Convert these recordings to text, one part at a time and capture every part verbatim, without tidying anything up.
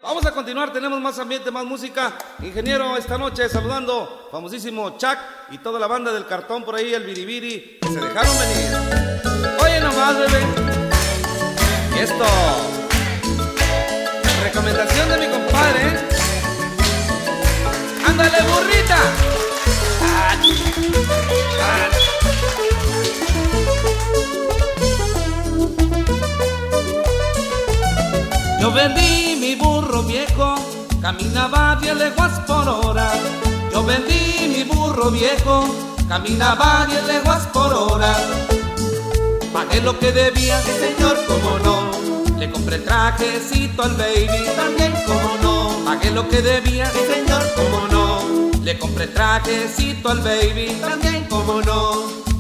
Vamos a continuar, tenemos más ambiente, más música. Ingeniero, esta noche saludando famosísimo Chuck y toda la banda del cartón por ahí, el biribiri, que se dejaron venir. Oye nomás, bebé, esto, recomendación de mi compadre, ¿eh? ¡Ándale, burrita! ¡Ah! ¡Ah! Yo vendí mi burro viejo, caminaba diez leguas por hora. Yo vendí mi burro viejo, caminaba diez leguas por hora. Pagué lo que debía, sí señor, cómo no. Le compré trajecito al baby, también cómo no. Pagué lo que debía, sí señor, cómo no. Le compré trajecito al baby, también cómo no.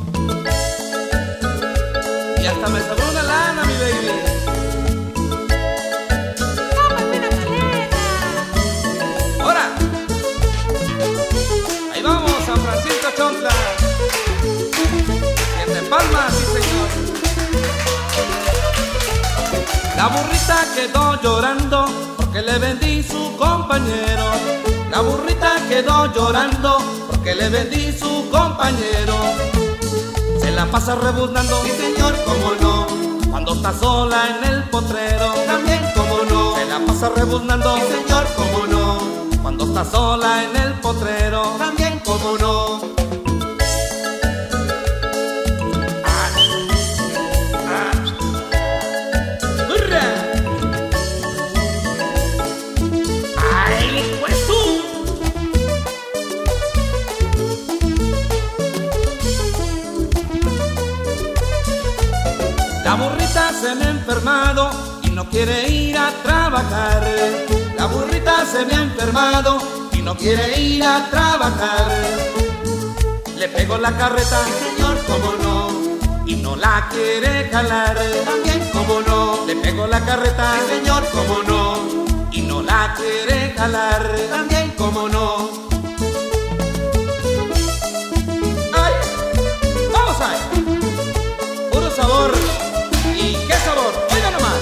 Y hasta me sobró una lana, mi baby. Chontla, y en Palma, sí señor. La burrita quedó llorando porque le vendí su compañero. La burrita quedó llorando porque le vendí su compañero. Se la pasa rebuznando, sí señor, cómo no. Cuando está sola en el potrero, también cómo no. Se la pasa rebuznando, sí señor, cómo no. Cuando está sola en el potrero, también cómo no. La burrita se me ha enfermado y no quiere ir a trabajar. La burrita se me ha enfermado y no quiere ir a trabajar. Le pego la carreta, señor, cómo no, y no la quiere jalar. También, cómo no. Le pego la carreta, señor, cómo no, y no la quiere jalar. También, cómo no. ¡Ay! ¡Vamos ahí! Puro sabor. ¿Y qué sabor? Oiga nomás.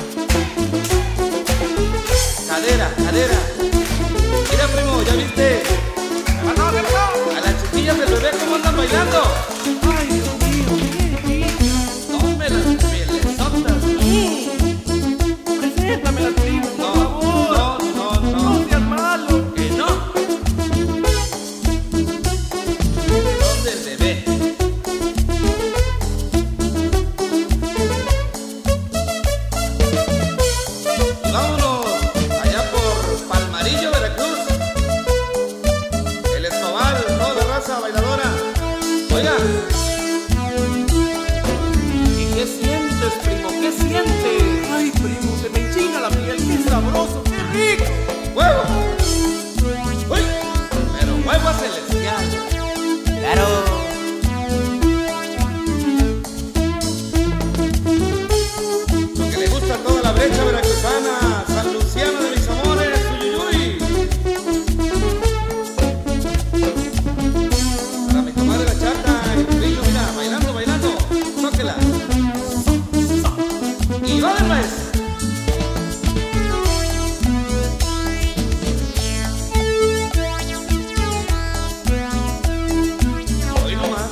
Cadera, cadera. Mira, primo, ¿ya viste? A las chiquillas del bebé cómo andan bailando. Ay, Dios mío, ¿qué? Tómeme las pielesotas. Preséntame las primas, por No, favor. no, no, no. No seas malo. Que no. ¿Dónde el bebé? Vámonos allá por Palmarillo, Veracruz. El Escobal, toda la raza bailadora. Oiga. ¿Y qué sientes, primo? ¿Qué sientes? Ay, primo, se me enchina la piel. ¡Qué sabroso! ¡Qué rico! ¡Huevo! ¡Uy! Pero huevo celestial. Claro. Lo que le gusta a toda la brecha veracruzana. San Luciano de mis amores. Uyuyuy. Para mi comadre la chata. El brillo, mira, bailando, bailando. Tóquela. Y va de pues. Hoy nomás.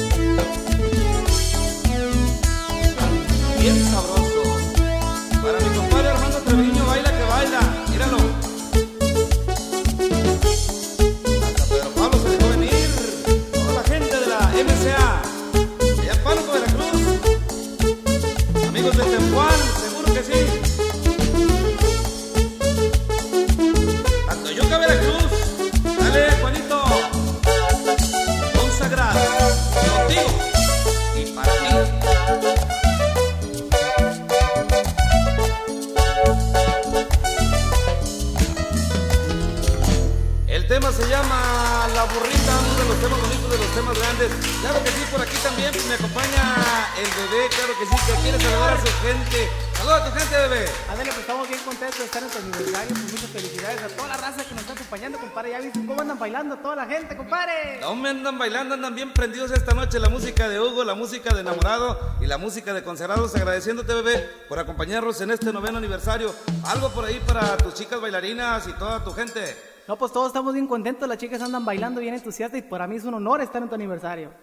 Bien sabroso. Para mi compadre Armando Treviño, baila que baila. Míralo. Hasta Pedro Pablo se dejó venir. Toda la gente de la M C A. Allá en Pánuco, Veracruz. Amigos de Tempuán, seguro que sí. Tantoyuca, Veracruz. Dale, Juanito. Consagrado. Contigo. Y para ti. El tema se llama La Burrita, uno de los temas bonitos, de los temas grandes. Claro que sí, por aquí también me acompaña el bebé, claro que sí, que quiere saludar a su gente. Saluda a tu gente, bebé. Ándale, pues estamos bien contentos de estar en tu aniversario. Pues muchas felicidades a toda la raza que nos está acompañando, compadre. Ya viste cómo andan bailando toda la gente, compadre. No me andan bailando, andan bien prendidos esta noche. La música de Hugo, la música de Enamorado y la música de Consagrados. Agradeciéndote, bebé, por acompañarnos en este noveno aniversario. Algo por ahí para tus chicas bailarinas y toda tu gente. No, pues todos estamos bien contentos. Las chicas andan bailando bien entusiastas y para mí es un honor estar en tu aniversario.